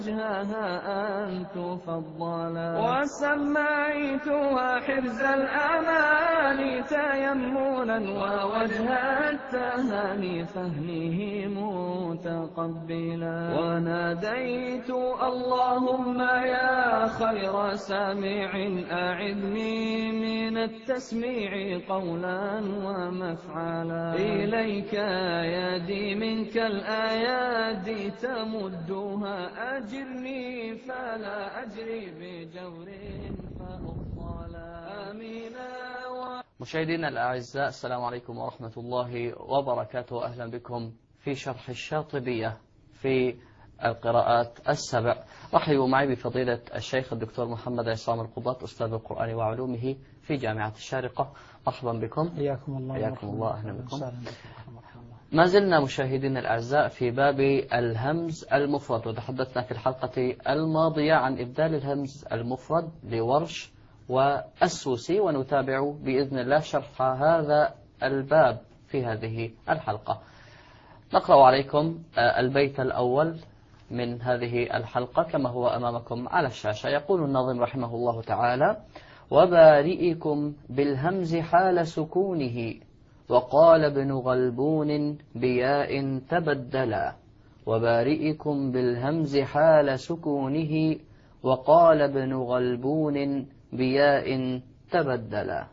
وجهها أن تفضلا، وسميتها حرز الأماني تيمنا ووجه التهاني فهمه متقبلا، وناديت اللهم يا خير سامع أعذني من التسميع قولا ومفعلا، إليك يدي منك الآيات تمدها أجرني فلا أجري بجور فأفضلا. آمين. مشاهدينا الأعزاء، السلام عليكم ورحمة الله وبركاته. أهلا بكم في شرح الشاطبية في القراءات السبع. رحبوا معي بفضيلة الشيخ الدكتور محمد عصام القباط، أستاذ القرآن وعلومه في جامعة الشارقة. مرحبا بكم. حياكم الله. حياكم الله. أهلا بكم. ما زلنا مشاهدينا الأعزاء في باب الهمز المفرد، وتحدثنا في الحلقة الماضية عن إبدال الهمز المفرد لورش والسوسي، ونتابع بإذن الله شرح هذا الباب في هذه الحلقة. نقرأ عليكم البيت الأول من هذه الحلقة كما هو أمامكم على الشاشة. يقول الناظم رحمه الله تعالى: وبارئكم بالهمز حال سكونه، وقال ابن غلبون بياء تبدلا. وبارئكم بالهمز حال سكونه، وقال ابن غلبون بياء تبدلا.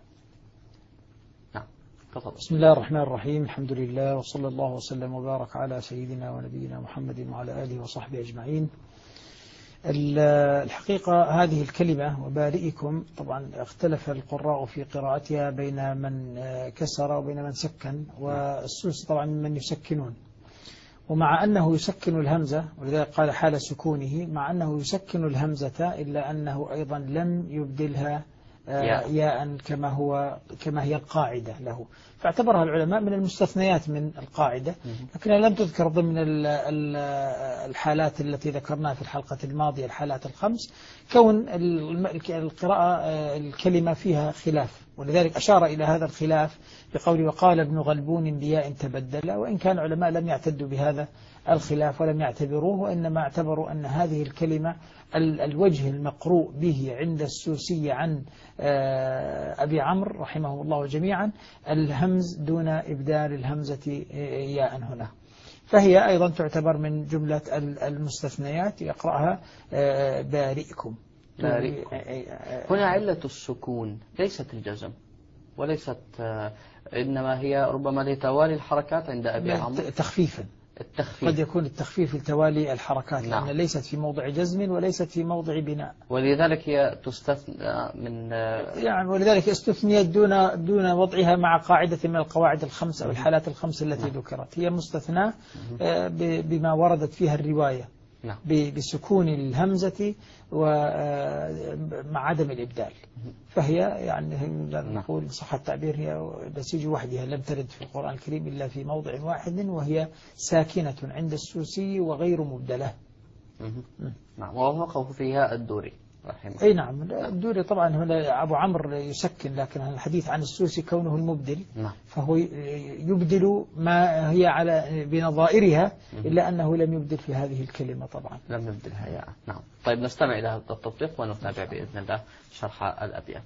بسم الله الرحمن الرحيم. الحمد لله، وصلى الله وسلم وبارك على سيدنا ونبينا محمد وعلى آله وصحبه أجمعين. الحقيقة هذه الكلمة وبارئكم طبعا اختلف القراء في قراءتها بين من كسر وبين من سكن، والسوس طبعا من يسكنون، ومع أنه يسكن الهمزة، ولذلك قال حال سكونه، مع أنه يسكن الهمزة إلا أنه أيضا لم يبدلها ياء كما هي القاعدة له، فاعتبرها العلماء من المستثنيات من القاعدة، لكنها لم تذكر ضمن الحالات التي ذكرناها في الحلقة الماضية، الحالات الخمس، كون القراءة الكلمة فيها خلاف، ولذلك أشار إلى هذا الخلاف بقول وقال ابن غلبون بياء تبدل، وإن كان العلماء لم يعتدوا بهذا الخلاف ولم يعتبروه، وإنما اعتبروا أن هذه الكلمة الوجه المقروء به عند السوسي عن أبي عمرو رحمه الله جميعا الهمز دون إبدال الهمزة ياء هنا، فهي أيضا تعتبر من جملة المستثنيات، يقرأها بارئكم. هنا علة السكون ليست الجزم، وليست إنما هي ربما لتوالي الحركات عند أبي عمرو تخفيفا. قد يكون التخفيف لتوالي الحركات، نعم. لأن ليست في موضع جزم وليست في موضع بناء، ولذلك هي تستثنى من يعني ولذلك استثنيت دون وضعها مع قاعدة من القواعد الخمس أو الحالات الخمس التي ذكرت، هي مستثنى بما وردت فيها الرواية بسكون الهمزة ومع عدم الإبدال، فهي يعني نقول صح التعبير هي بسيج وحدها، لم ترد في القرآن الكريم إلا في موضع واحد، وهي ساكنة عند السوسي وغير مبدلة. نعم، ووافقه فيها الدوري رحمه. أي نعم، الدوري طبعا هنا أبو عمرو يسكن، لكن الحديث عن السوسي كونه المبدل، فهو يبدل ما هي على بنظائرها، إلا أنه لم يبدل في هذه الكلمة، طبعا لم يبدلها يا نعم. طيب نستمع إلى هذا التطبيق ونتابع بإذن الله شرح الأبيات.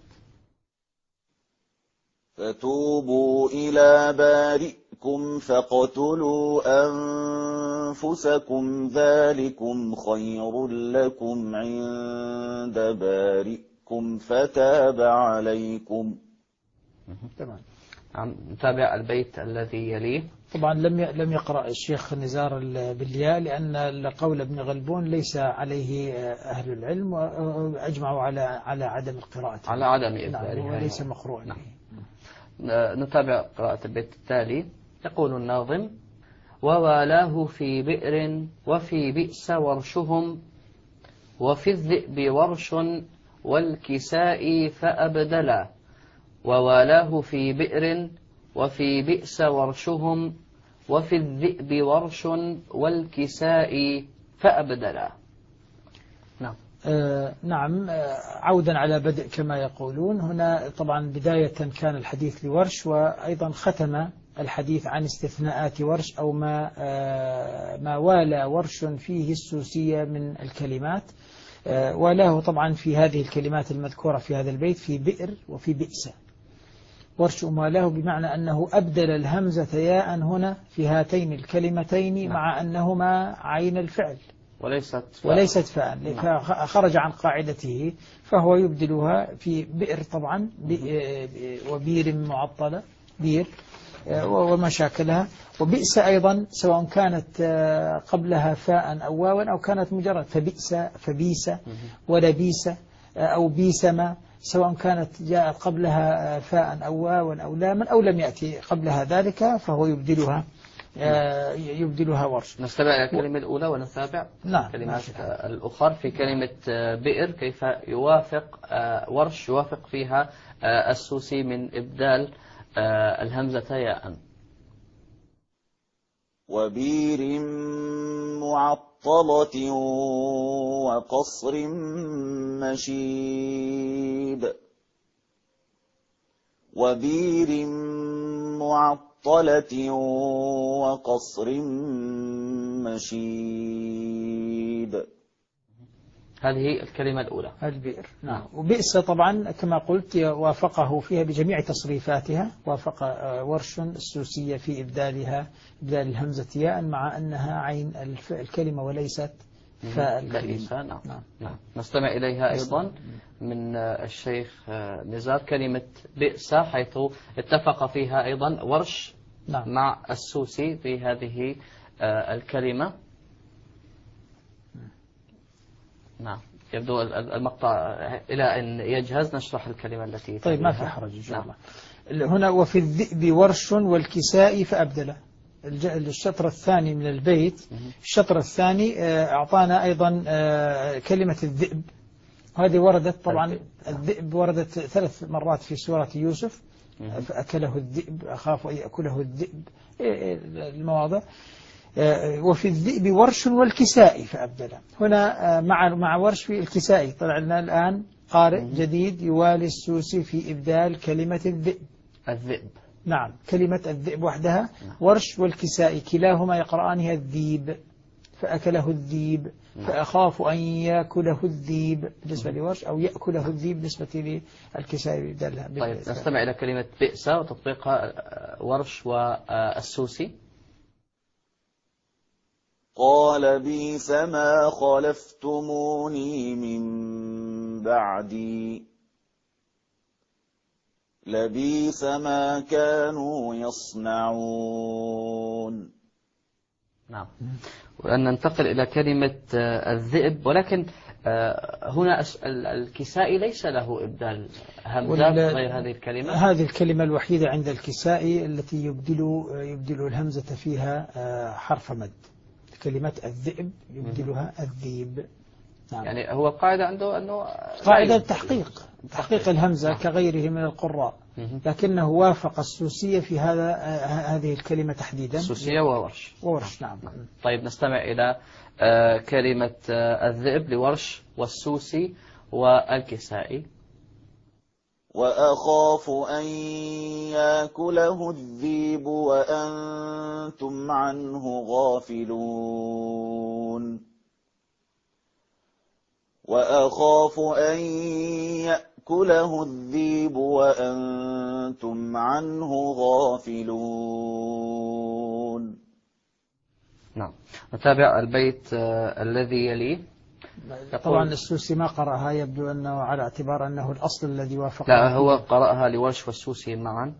فتوبوا إلى بارئكم فاقتلوا أنفسكم ذلكم خير لكم عند بارئكم فتاب عليكم. تمام. نتابع البيت الذي يليه. طبعا لم يقرأ الشيخ نزار بالياء، لأن قول ابن غلبون ليس عليه أهل العلم، وأجمعوا على عدم القراءة، على عدم إبدالها، وليس مقروءا. نعم. نتابع قراءة البيت التالي. يقول الناظم: ووالاه في بئر وفي بئس ورشهم، وفي الذئب ورش والكساء فأبدلا. ووالاه في بئر وفي بئس ورشهم، وفي الذئب ورش والكساء فأبدلا. نعم. نعم، عودا على بدء كما يقولون. هنا طبعا بداية كان الحديث لورش، وأيضا ختم الحديث عن استثناءات ورش أو ما والى ورش فيه السوسية من الكلمات. وله طبعا في هذه الكلمات المذكورة في هذا البيت في بئر وفي بئس. ورش والاه بمعنى أنه أبدل الهمزة ياء هنا في هاتين الكلمتين مع أنهما عين الفعل وليست فاء، فخرج عن قاعدته، فهو يبدلها في بئر طبعا وبير معطلة بير وما شاكلها، وبئس أيضا سواء كانت قبلها فاء أو واوا أو كانت مجرد فبئس فبيس ولبيس أو بيسما، سواء كانت جاءت قبلها فاء أو واوا أو لاما أو لم يأتي قبلها ذلك، فهو يبدلها ورش. نستمع إلى الكلمة الأولى ونتابع كلمات الأخرى. في كلمة بئر كيف يوافق ورش يوافق فيها السوسي من إبدال الهمزة ياء. وبير معطلة وقصر مشيد. وبير معطلة وقصر مشيد. هذه الكلمة الأولى البئر. نعم. وبئس طبعا كما قلت وافقه فيها بجميع تصريفاتها، وافق ورش السوسية في إبدال الهمزة ياء مع أنها عين الكلمة وليست فاء الكلمة. نعم. نستمع إليها أيضا من الشيخ نزار كلمة بئس، حيث اتفق فيها أيضا ورش مع السوسي في هذه الكلمة. نعم. يبدو المقطع إلى أن يجهز نشرح الكلمة التي طيب ما في حرج إن شاء الله. هنا وفي الذئب ورش والكساء فأبدل. الشطر الثاني من البيت، الشطر الثاني أعطانا أيضا كلمة الذئب، هذه وردت طبعا الذئب وردت 3 مرات في سورة يوسف، فأكله الذئب، أخاف أن يأكله الذئب، المواضع. وفي الذئب ورش والكساء فأبدل. هنا مع ورش في الكساء طلع لنا الآن قارئ جديد يوالي السوسي في إبدال كلمة الذئب. نعم، كلمة الذئب وحدها. ورش والكساء كلاهما يقرآنها الذيب، فأكله الذيب، فأخاف أن يأكله الذيب بالنسبة لورش، أو يأكله الذيب بالنسبة للكساء يبدلها. طيب نستمع إلى كلمة بئس وتطبيقها ورش والسوسي. قال بئس ما خلفتموني من بعدي لبئس ما كانوا يصنعون. نعم. وأن ننتقل إلى كلمة الذئب، ولكن هنا الكسائي ليس له إبدال همزة غير هذه الكلمة. هذه الكلمة الوحيدة عند الكسائي التي يبدل الهمزة فيها حرف مد. كلمة الذئب يبدلها الذيب. نعم. يعني هو قاعدة عنده أنه قاعدة تحقيق الهمزة كغيره من القراء، لكنه وافق السوسية في هذه الكلمة تحديدا، السوسية وورش. نعم. طيب نستمع إلى كلمة الذئب لورش والسوسي والكسائي. وأخاف أن يأكله الذئب وأنتم عنه غافلون. وأخاف أن يأكله الذئب وأنتم عنه غافلون. نعم. نتابع البيت الذي يليه. طبعا السوسي ما قرأها، يبدو أنه على اعتبار أنه الأصل الذي وافق. لا، هو قرأها لورش والسوسي معا.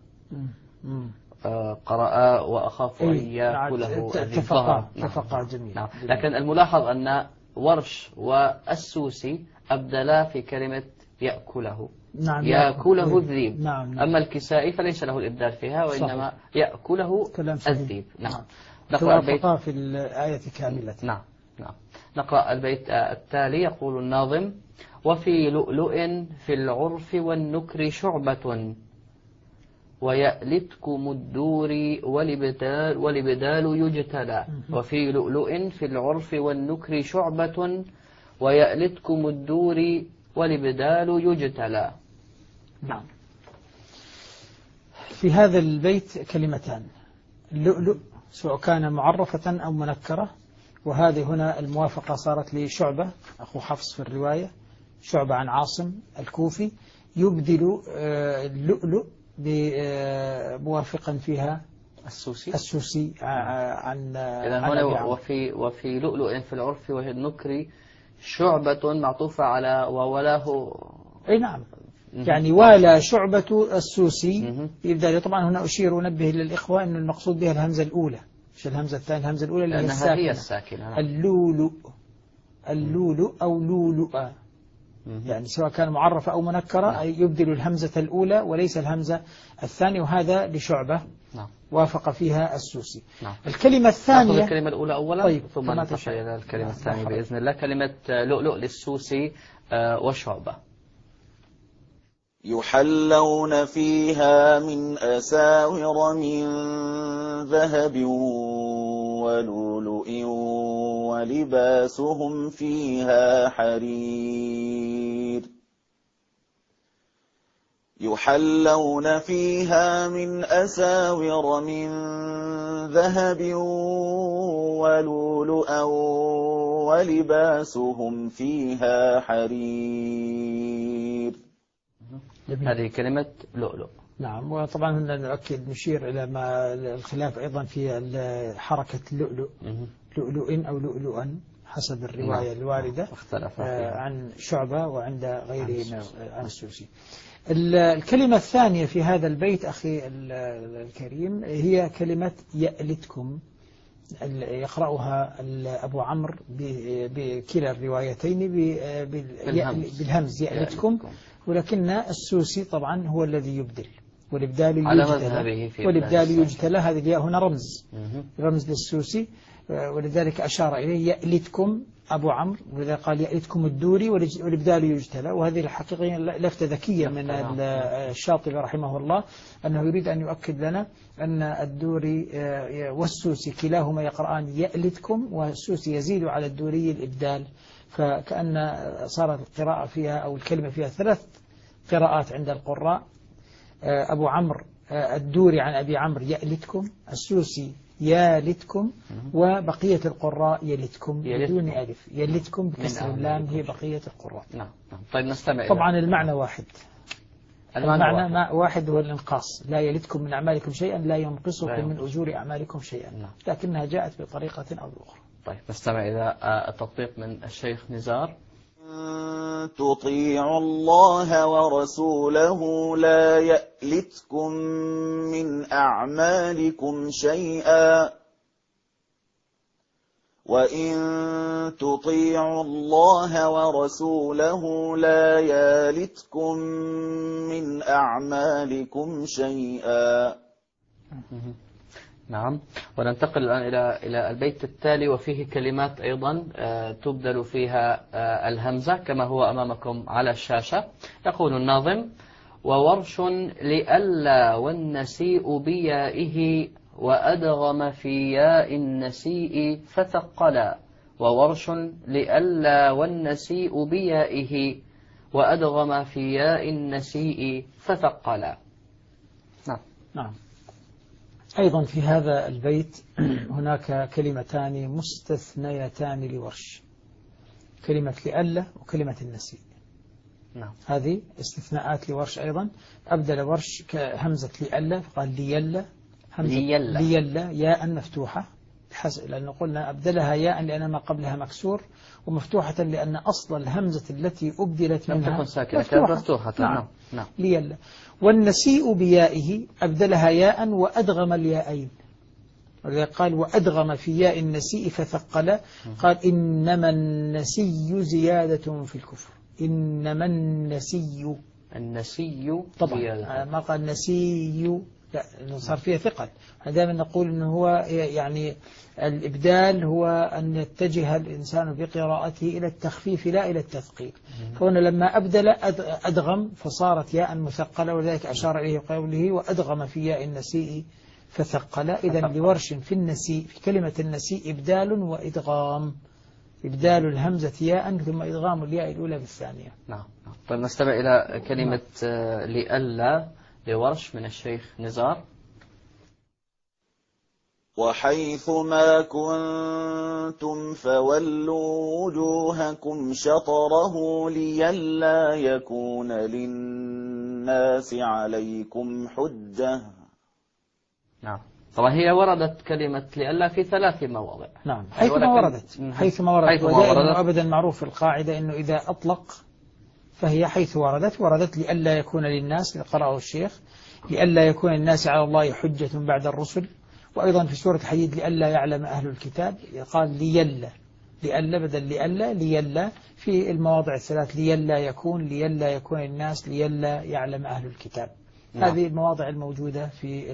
قرأ وأخاف أن يأكله اتفقا جميل. نعم. لكن الملاحظ أن ورش والسوسي أبدلا في كلمة يأكله. نعم. يأكله الذيب. نعم. أما الكسائي فليس له الإبدال فيها، وإنما صحيح. يأكله الذيب. نعم. نقرأ البيت في الآية كاملة. نعم. نقرأ البيت التالي. يقول الناظم: وفي لؤلؤ في العرف والنكر شعبة ويألتكم الدور والبدال يجتلى. وفي لؤلؤ في العرف والنكر شعبة ويألتكم الدور والبدال يجتلى. نعم. في هذا البيت كلمتان، اللؤلؤ سواء كان معرفة أو منكرة. وهذه هنا الموافقة صارت لشعبة أخو حفص في الرواية، شعبة عن عاصم الكوفي، يبدل اللؤلؤ بموافقا فيها السوسي عن هنا وفي لؤلؤ في العرف وهي النكري شعبة معطوفة على وولاه. أي نعم، يعني ولا شعبة السوسي يبدأ. طبعا هنا أشير ونبه للإخوة أن المقصود بها الهمزة الأولى مش الهمزة الثانية، الهمزة الأولى اللي هي الساكنة. اللولؤ أو لولؤ، يعني سواء كان معرفة أو منكرة يبدل الهمزة الأولى وليس الهمزة الثانية، وهذا لشعبة وافق فيها السوسي. الكلمة الثانية، نأخذ الكلمة الأولى أولا طيب ثم ننتقل إلى الكلمة الثانية بإذن الله. كلمة لؤلؤ للسوسي وشعبة. يحلون فيها من أساور من ذهب ولؤلؤ ولباسهم فيها حرير. يحلون فيها من أساور من ذهب ولؤلؤا ولباسهم فيها حرير. هذه كلمة لؤلؤ. نعم، وطبعا هنا نؤكد نشير إلى ما الخلاف أيضا في حركة اللؤلؤ، لؤلؤ أو لؤلؤا حسب الرواية الواردة عن شعبة وعند غيره عن السوسي. الكلمة الثانية في هذا البيت أخي الكريم هي كلمة يألتكم، يقرأها أبو عمرو بكلا الروايتين بالهمز يألتكم، ولكن السوسي طبعا هو الذي يبدل، والإبدال يجتلى. هذه الياء هنا رمز للسوسي، ولذلك أشار إليه يألتكم أبو عمرو، ولذلك قال يألتكم الدوري والإبدال يجتلى. وهذه الحقيقة لفتة ذكية من الشاطبي رحمه الله، أنه يريد أن يؤكد لنا أن الدوري والسوسي كلاهما يقرآن يألتكم، والسوسي يزيد على الدوري الإبدال، فكأن صارت القراءة فيها أو الكلمة فيها 3 قراءات عند القراء. أبو عمرو الدوري عن أبي عمرو يألتكم، السوسي يالتكم، وبقية القراء يلتكم بدون ألف، يلتكم بكسر اللام هي بقية القراء. نعم. طيب نستمع. طبعا المعنى واحد، المعنى واحد هو الإنقاص، لا يلتكم من أعمالكم شيئا لا ينقصكم من أجور أعمالكم شيئا، لكنها جاءت بطريقة أو بأخرى. طيب نستمع إلى التطبيق من الشيخ نزار. تطيعوا الله ورسوله لا يألتكم من أعمالكم شيئا، وإن تطيعوا الله ورسوله لا يألتكم من أعمالكم شيئا. نعم. وننتقل الآن إلى البيت التالي، وفيه كلمات أيضا تبدل فيها الهمزة كما هو أمامكم على الشاشة. يقول الناظم: وورش لألا والنسيء بيائه وأدغم في ياء النسيء فثقلا. وورش لألا والنسيء بيائه وأدغم في ياء النسيء فثقلا. نعم. أيضا في هذا البيت هناك كلمتان مستثنيتان لورش، كلمة لألا وكلمة النسيء. هذه استثناءات لورش أيضا. أبدل ورش كهمزة لألا فقال ليلا، همزة ليلا ياء مفتوحة، لأن قلنا أبدلها ياء لأن ما قبلها مكسور، ومفتوحة لأن أصل الهمزة التي أبدلت منها مفتوحة. نعم. ليلا. والنسيء بيائه أبدلها ياء وأدغم الياءين، ولذلك قال وأدغم في ياء النسيء فثقل. قال إنما النسي زيادة في الكفر، إنما النسي طبعا ما قال نسي، لا صار فيها ثقل. دائما نقول أنه هو يعني الإبدال هو أن يتجه الإنسان بقراءته إلى التخفيف لا إلى التثقيل. فهنا لما أبدل أدغم فصارت ياء مثقلة، ولذلك أشار إليه قوله وأدغم في ياء النسيء فثقل. إذا لورش في النسيء في كلمة النسيء إبدال وإدغام، إبدال الهمزة ياء ثم إدغام الياء الأولى بالثانية. نعم. طيب نستمع إلى كلمة لألا لورش من الشيخ نزار. وحيث ما كنتم فولوا وجوهكم شطره لئلا يكون للناس عليكم حجة. نعم. طبعا هي وردت كلمة لئلا في 3 مواضع. نعم، حيثما وردت ودائما أبدا معروف القاعدة أنه إذا أطلق فهي حيث وردت لئلا يكون للناس، قرأه الشيخ، لئلا يكون الناس على الله حجة بعد الرسل. وأيضا في سورة الحديد لئلا يعلم أهل الكتاب، قال لئلا بدل لئلا في المواضع ال3 لئلا يكون الناس، لئلا يعلم أهل الكتاب. نعم. هذه المواضع الموجودة في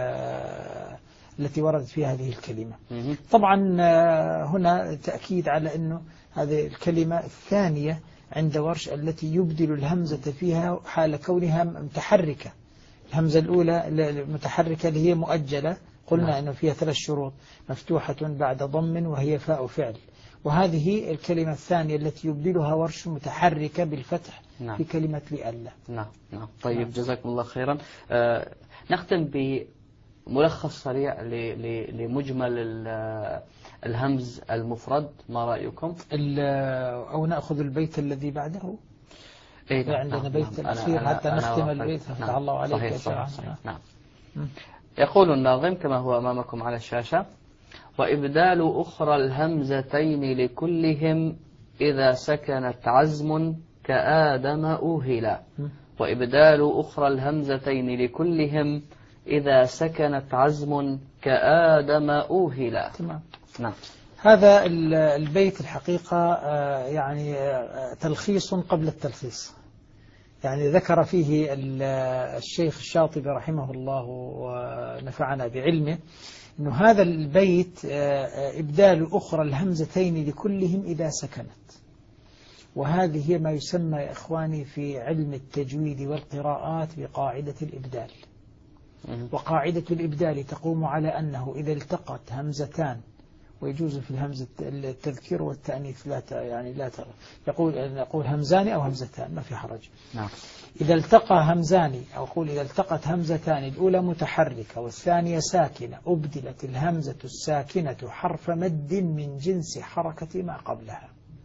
التي وردت فيها هذه الكلمة. طبعا هنا تأكيد على أنه هذه الكلمة الثانية عند ورش التي يبدل الهمزة فيها حال كونها متحركة. الهمزة الأولى المتحركة اللي هي مؤجلة، قلنا أنه فيها 3 شروط: مفتوحة بعد ضم وهي فاء فعل. وهذه الكلمة الثانية التي يبدلها ورش متحركة بالفتح. نعم. في كلمة لئلا. نعم. طيب. نعم. جزاكم الله خيرا. نختم بملخص سريع لمجمل الهمز المفرد، ما رأيكم؟ أو نأخذ البيت الذي بعده. إيه عندنا بيت الأخير حتى نختم البيت. فتح الله عليك. صحيح. نعم. يقول الناظم كما هو أمامكم على الشاشة: وإبدال أخرى الهمزتين لكلهم إذا سكنت عزم كآدم أوهلا. وإبدال أخرى الهمزتين لكلهم إذا سكنت عزم كآدم أوهلا. تمام. نعم. هذا البيت الحقيقة يعني تلخيص قبل التلخيص. يعني ذكر فيه الشيخ الشاطبي رحمه الله ونفعنا بعلمه أنه هذا البيت إبدال أخرى الهمزتين لكلهم إذا سكنت. وهذه هي ما يسمى يا إخواني في علم التجويد والقراءات بقاعدة الإبدال. وقاعدة الإبدال تقوم على أنه إذا التقت همزتان، ويجوز في الهمزة التذكير والتأنيث لا يقول همزان أو همزتان، ما في حرج. نعم. إذا التقى همزان، أو أقول إذا التقت همزتان، الأولى متحركة والثانية ساكنة، أبدلت الهمزة الساكنة حرف مد من جنس حركة ما قبلها.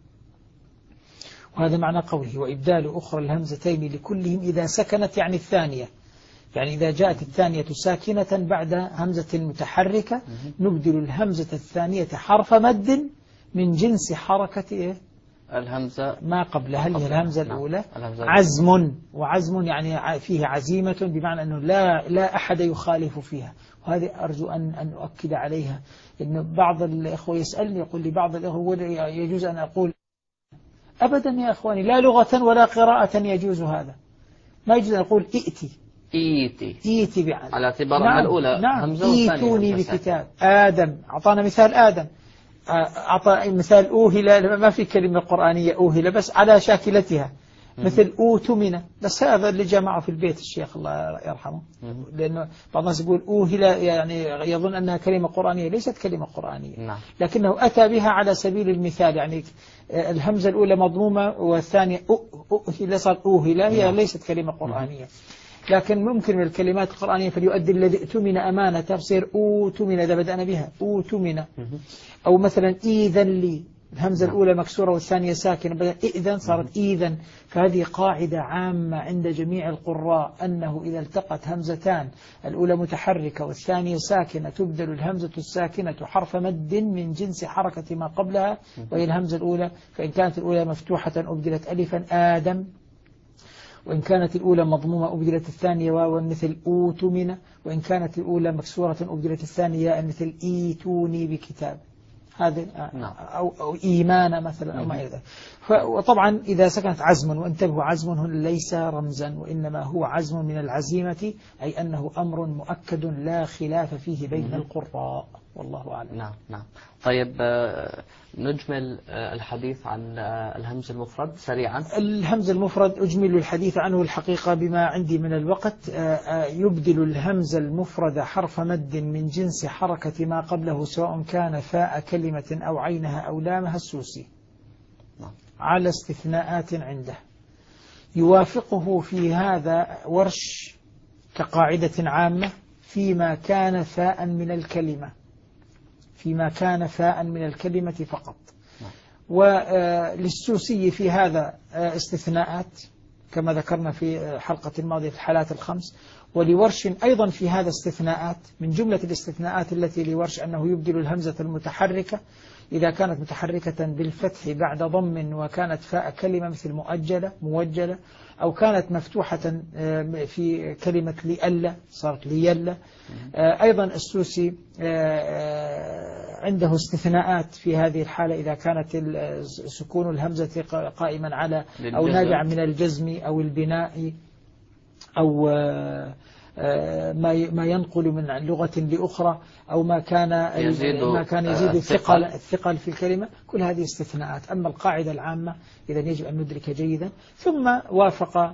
وهذا معنى قوله وإبدال أخرى الهمزتين لكلهم إذا سكنت، يعني الثانية، يعني إذا جاءت الثانية ساكنة بعد همزة متحركة نبدل الهمزة الثانية حرف مد من جنس حركة الهمزة ما قبلها، اللي هي الهمزة الأولى. عزم، وعزم يعني فيه عزيمة، بمعنى أنه لا أحد يخالف فيها. وهذه أرجو أن أؤكد عليها، إنه بعض الإخوة يسألني، يقول لي بعض الإخوة يجوز أن أقول أبدا يا أخواني، لا لغة ولا قراءة يجوز هذا. ما يجوز أن أقول إيتي بعد على اعتبار أن الأولى همزة والثانية إيتوني بكتاب. آدم أعطانا مثال آدم، أعطى مثال أوهلة، ما في كلمة قرآنية أوهلة بس على شاكلتها، مثل أوتمنة، بس هذا اللي جمعه في البيت الشيخ الله يرحمه. لأنه بعض الناس يقول أوهلة يعني يظن أنها كلمة قرآنية، ليست كلمة قرآنية. نعم. لكنه أتى بها على سبيل المثال، يعني الهمزة الأولى مضمومة والثانية أوهلة، صار أوهلة، هي ليست كلمة قرآنية. لكن ممكن من الكلمات القرآنية فليؤدي الذي ائتمن أمانة، بصير أوتمن إذا بدأنا بها أوتمن. أو مثلا إذن لي، الهمزة الأولى مكسورة والثانية ساكنة، بدأ إذن صارت إذن. فهذه قاعدة عامة عند جميع القراء، أنه إذا التقت همزتان، الأولى متحركة والثانية ساكنة، تبدل الهمزة الساكنة حرف مد من جنس حركة ما قبلها وهي الهمزة الأولى. فإن كانت الأولى مفتوحة أبدلت ألفا آدم، وإن كانت الأولى مضمومة أبدلت الثانية واوا مثل أوتمن، وإن كانت الأولى مكسورة أبدلت الثانية مثل إيتوني بكتاب. هذا أو إيمان مثلا أو ما إلى ذلك. وطبعا إذا سكنت عزم، وانتبهوا عزم ليس رمزا، وإنما هو عزم من العزيمة، أي أنه أمر مؤكد لا خلاف فيه بين القراء، والله أعلم. نعم. طيب نجمل الحديث عن الهمز المفرد سريعا. الهمز المفرد أجمل الحديث عنه الحقيقة بما عندي من الوقت. يبدل الهمز المفرد حرف مد من جنس حركة ما قبله، سواء كان فاء كلمة أو عينها أو لامها السوسي، على استثناءات عنده. يوافقه في هذا ورش كقاعدة عامة فيما كان فاء من الكلمة، فيما كان فاء من الكلمة فقط. وللسوسي في هذا استثناءات كما ذكرنا في الحلقة الماضية في الحالات الخمس، ولورش أيضا في هذا استثناءات. من جملة الاستثناءات التي لورش أنه يبدل الهمزة المتحركة إذا كانت متحركة بالفتح بعد ضم وكانت فاء كلمة مثل موجلة، أو كانت مفتوحة في كلمة لئلا صارت ليلا. أيضا السوسي عنده استثناءات في هذه الحالة إذا كانت سكون الهمزة قائما على أو نابعا من الجزم أو البناء أو ما ينقل من لغة لأخرى، أو ما كان يزيد الثقل في الكلمة. كل هذه استثناءات. أما القاعدة العامة إذا يجب أن ندرك جيدا. ثم وافق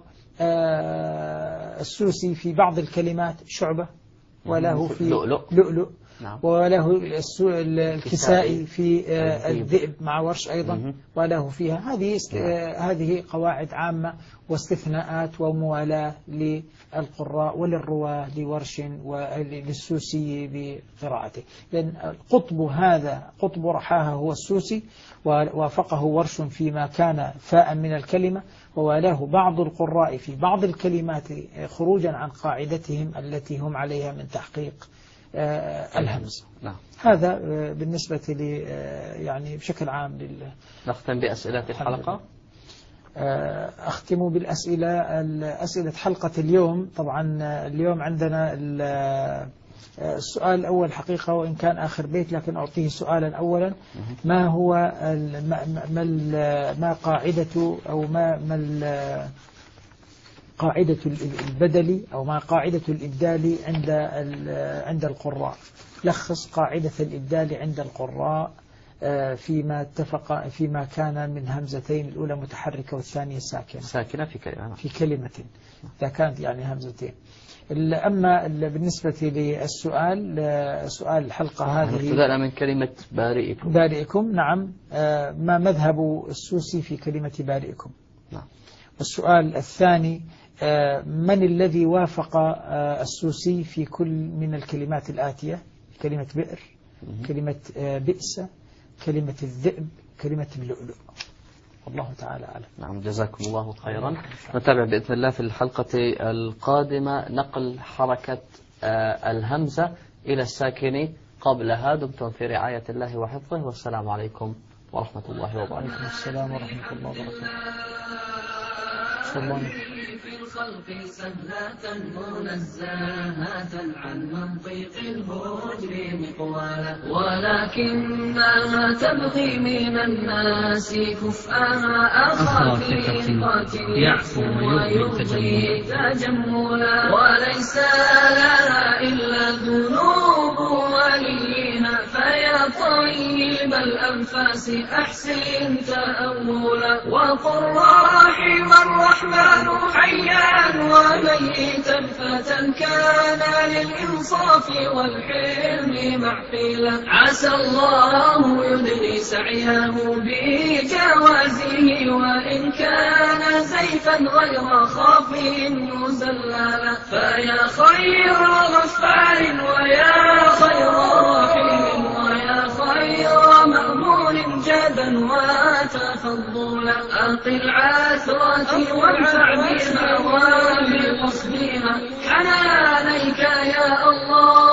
السوسي في بعض الكلمات شعبة وله في لؤلؤ، وله الكسائي في الذئب مع ورش أيضا وله فيها. هذه قواعد عامة واستثناءات وموالاة للقراء وللرواة لورش وللسوسي بقراءته. لأن قطب رحاها هو السوسي، ووافقه ورش فيما كان فاء من الكلمة، ووالاه بعض القراء في بعض الكلمات خروجا عن قاعدتهم التي هم عليها من تحقيق الهمز. هذا بالنسبة لي يعني بشكل عام. نختم بأسئلة الحلقة. أختم أسئلة حلقة اليوم. طبعا اليوم عندنا السؤال الأول حقيقة وإن كان آخر بيت، لكن أعطيه سؤالا أولا. ما هو ما قاعدة أو ما قاعدة البدل أو ما قاعدة الإبدال عند القراء؟ لخص قاعدة الإبدال عند القراء فيما كان من همزتين، الأولى متحركة والثانية ساكنة في كلمة إذا كانت يعني همزتين. أما بالنسبة للسؤال، سؤال الحلقة هذه ابتدأنا من كلمة بارئكم. نعم. ما مذهب السوسي في كلمة بارئكم؟ نعم. والسؤال الثاني، من الذي وافق السوسي في كل من الكلمات الآتية؟ كلمة بئر، كلمة بئس، كلمة الذئب، كلمة اللؤلؤ. والله تعالى أعلم. نعم، جزاكم الله خيرا. نتابع بإذن الله في الحلقة القادمة نقل حركة الهمزة إلى الساكن قبلها. دمتم في رعاية الله وحفظه، والسلام عليكم ورحمة الله وبركاته. السلام ورحمة الله وبركاته. في الخلق سهلة منزهة عن منطق الهجر مقوالا، ولكنها تبغي من الناس كفءها أخافيقة يعفو ويرضي تجملا، وليس لها إلا ذنوب وليها، فيا طيب الأنفاس أحسن تأولا، وقل رحم الرحمن حيا وميتا فتى كان للإنصاف والحلم معقلا، عسى الله يدني سعيه بجوازه، وإن كان زيفا غير خاف مزللا، فيا خير غفار ويا خير رحيم ويا خير مأمون جدا وتفضلا، أقل عثرتي وانفع بها وبقصدها حنانيك يا الله.